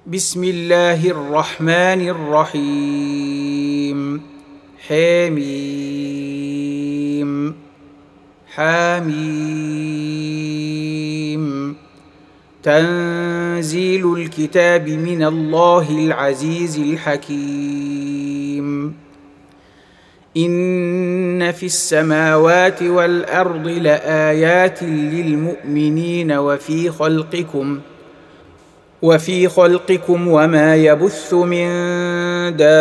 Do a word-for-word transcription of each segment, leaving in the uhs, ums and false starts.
بسم الله الرحمن الرحيم. حميم حميم تنزيل الكتاب من الله العزيز الحكيم. إن في السماوات والأرض لآيات للمؤمنين وفي خلقكم وفي خلقكم وما يبث من دابة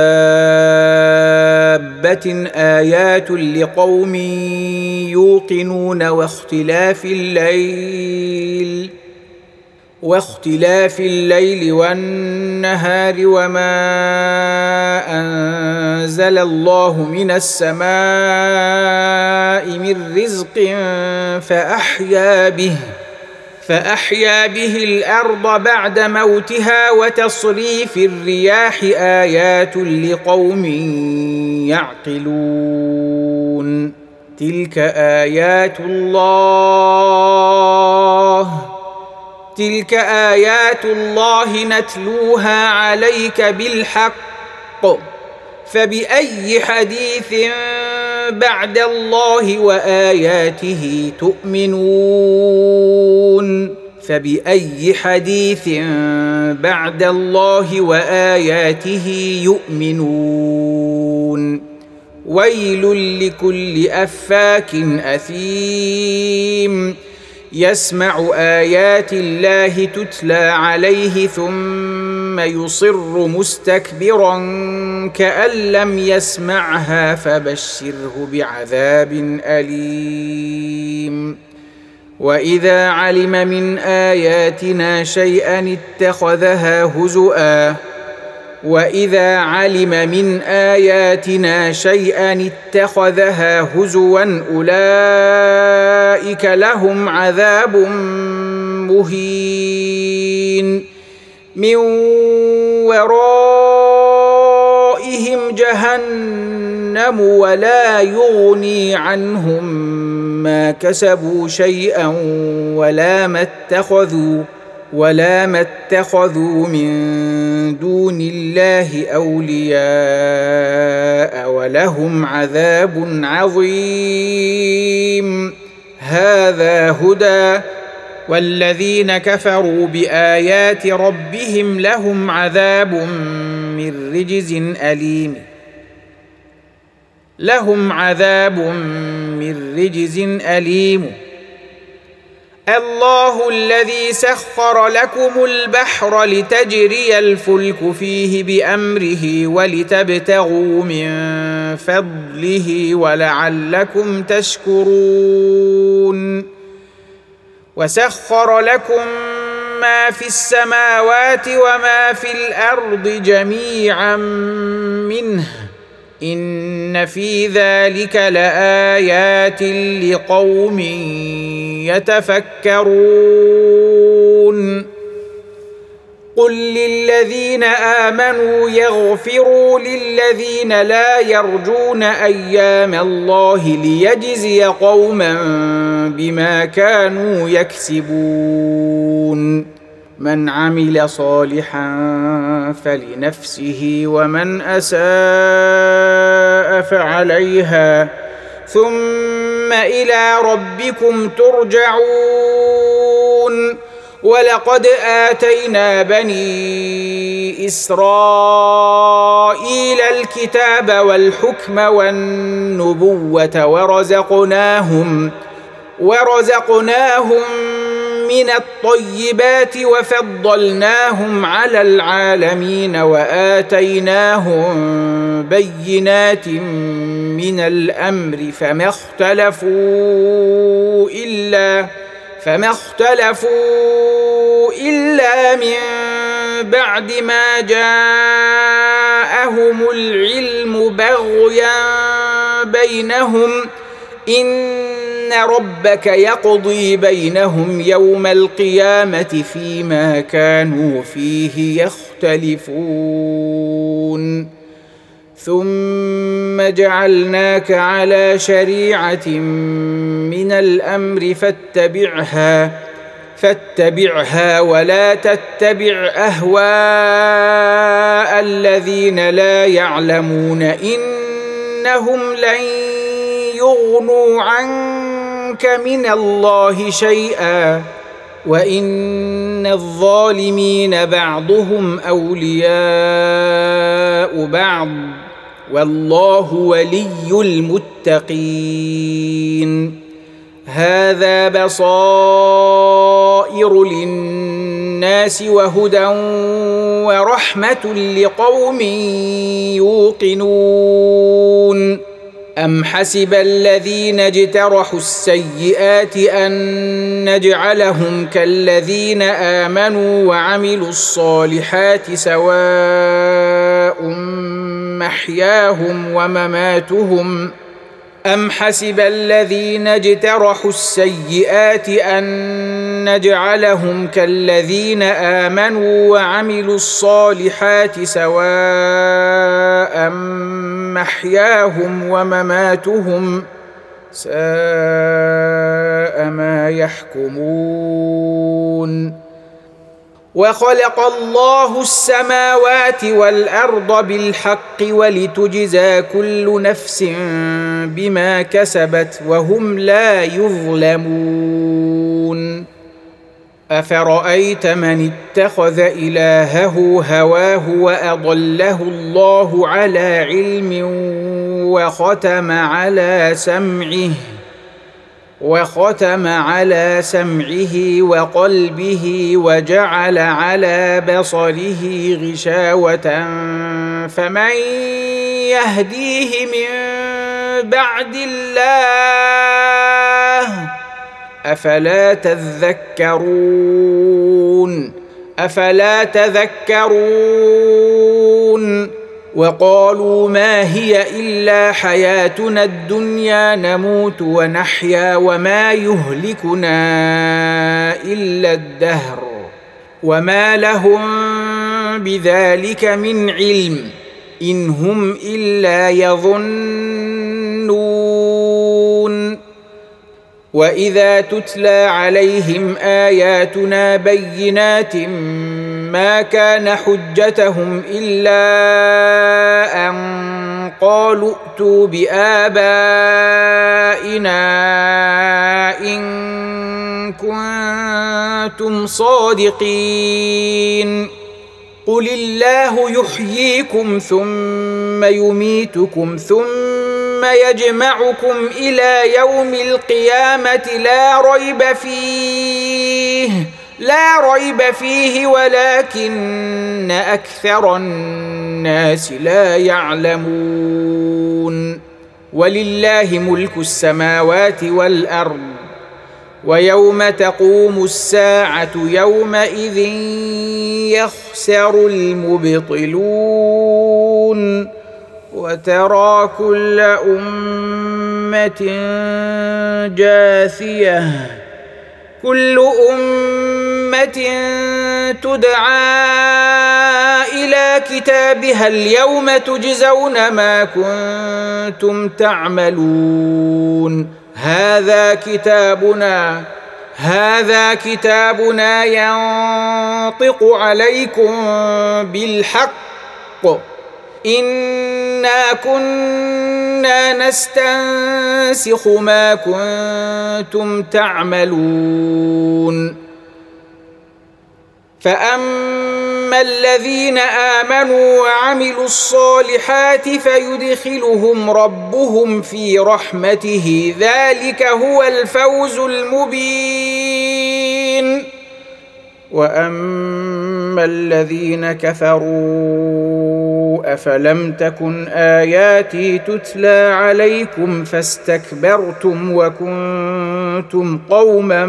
آيات لقوم يوقنون واختلاف الليل واختلاف الليل والنهار وما أنزل الله من السماء من رزق فأحيا به فأحيا به الأرض بعد موتها وتصريف الرياح آيات لقوم يعقلون. تلك آيات الله تلك آيات الله نتلوها عليك بالحق، فبأي حديث بعد الله وآياته تؤمنون فبأي حديث بعد الله وآياته يؤمنون. ويل لكل أفاك أثيم يسمع آيات الله تتلى عليه ثم يصر مستكبرا كأن لم يسمعها فبشره بعذاب أليم. وإذا علم من آياتنا شيئا اتخذها هزؤا وإذا علم من آياتنا شيئا اتخذها هزوا أولئك لهم عذاب مهين من ورائهم جهنم ولا يغني عنهم ما كسبوا شيئا ولا ما اتخذوا ولا ما اتخذوا من دون الله أولياء ولهم عذاب عظيم. هذا هدى والذين كفروا بآيات ربهم لهم عذاب من رجز أليم لهم عذاب من رجز أليم. الله الذي سخر لكم البحر لتجري الفلك فيه بأمره ولتبتغوا من فضله ولعلكم تشكرون. وسخر لكم ما في السماوات وما في الأرض جميعا منه إن في ذلك لآيات لقوم يتفكرون. قل للذين آمنوا يغفروا للذين لا يرجون أيام الله ليجزي قوما بما كانوا يكسبون. من عمل صالحا فلنفسه ومن أساء فعليها ثم إلى ربكم ترجعون. ولقد آتينا بني إسرائيل الكتاب والحكم والنبوة ورزقناهم ورزقناهم من الطيبات وفضلناهم على العالمين وآتيناهم بينات من الأمر فما اختلفوا إلا فما اختلفوا إلا من بعد ما جاءهم العلم بغيا بينهم إن ربك يقضي بينهم يوم القيامة فيما كانوا فيه يختلفون. ثم جعلناك على شريعة من الأمر فاتبعها فاتبعها ولا تتبع أهواء الذين لا يعلمون إنهم لن يغنوا عنك من الله شيئا وإن الظالمين بعضهم أولياء بعض والله ولي المتقين. هذا بصائر للناس وهدى ورحمة لقوم يوقنون. أم حسب الذين اجترحوا السيئات أن نجعلهم كالذين آمنوا وعملوا الصالحات سواء محياهم ومماتهم أم حسب الذين اجترحوا السيئات أن نجعلهم كالذين آمنوا وعملوا الصالحات سواء محياهم ومماتهم ساء ما يحكمون. وخلق الله السماوات والأرض بالحق ولتجزى كل نفس بما كسبت وهم لا يظلمون. أفرأيت من اتخذ إلهه هواه وأضله الله على علم وختم على سمعه وختم على سمعه وقلبه وجعل على بصره غشاوة فمن يهديه من بعد الله أفلا تذكرون أفلا تذكرون وقالوا ما هي إلا حياتنا الدنيا نموت ونحيا وما يهلكنا إلا الدهر وما لهم بذلك من علم إن هم إلا يظنون. وإذا تتلى عليهم آياتنا بينات ما كان حجتهم إلا أن قالوا ائتوا بآبائنا إن كنتم صادقين. قل الله يحييكم ثم يميتكم ثم يجمعكم إلى يوم القيامة لا ريب فيه لا ريب فيه ولكن أكثر الناس لا يعلمون. ولله ملك السماوات والأرض ويوم تقوم الساعة يومئذ يخسر المبطلون. وترى كل أمة جاثية كل أمة تدعى إلى كتابها اليوم تجزون ما كنتم تعملون. هذا كتابنا هذا كتابنا ينطق عليكم بالحق إنا كنا نستنسخ ما كنتم تعملون. فأما الذين آمنوا وعملوا الصالحات فيدخلهم ربهم في رحمته ذلك هو الفوز المبين. وأما الذين كفروا أفلم تكن آياتي تتلى عليكم فاستكبرتم وكنتم قوما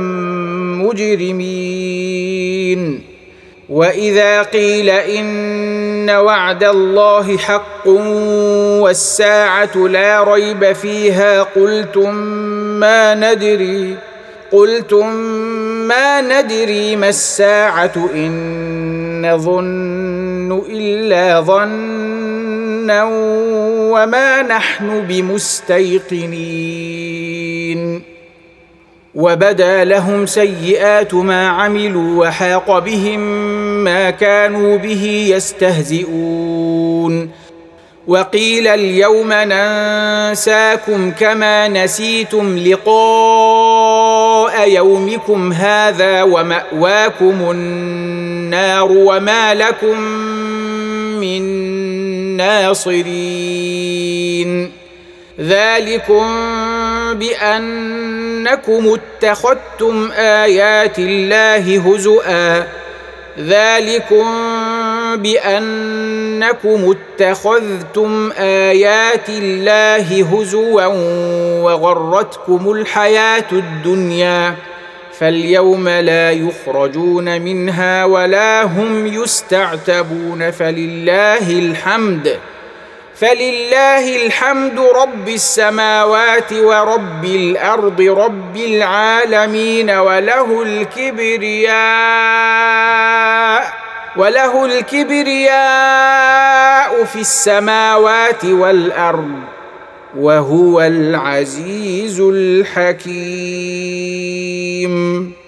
مجرمين. وإذا قيل إن وعد الله حق والساعة لا ريب فيها قلتم ما ندري قلتم ما ندري ما الساعة إن نظن إلا ظنا وما نحن بمستيقنين. وبدا لهم سيئات ما عملوا وحاق بهم ما كانوا به يستهزئون وقيل اليوم ننساكم كما نسيتم لقاء يومكم هذا ومأواكم النار وما لكم من ناصرين ذلكم بأنكم اتخذتم آيات الله هزؤا ذلكم بأنكم اتخذتم آيات الله هزوا وغرتكم الحياة الدنيا فاليوم لا يخرجون منها ولا هم يستعتبون فلله الحمد فلله الحمد رب السماوات ورب الأرض رب العالمين وله الكبرياء وله الكبرياء في السماوات والأرض وهو العزيز الحكيم.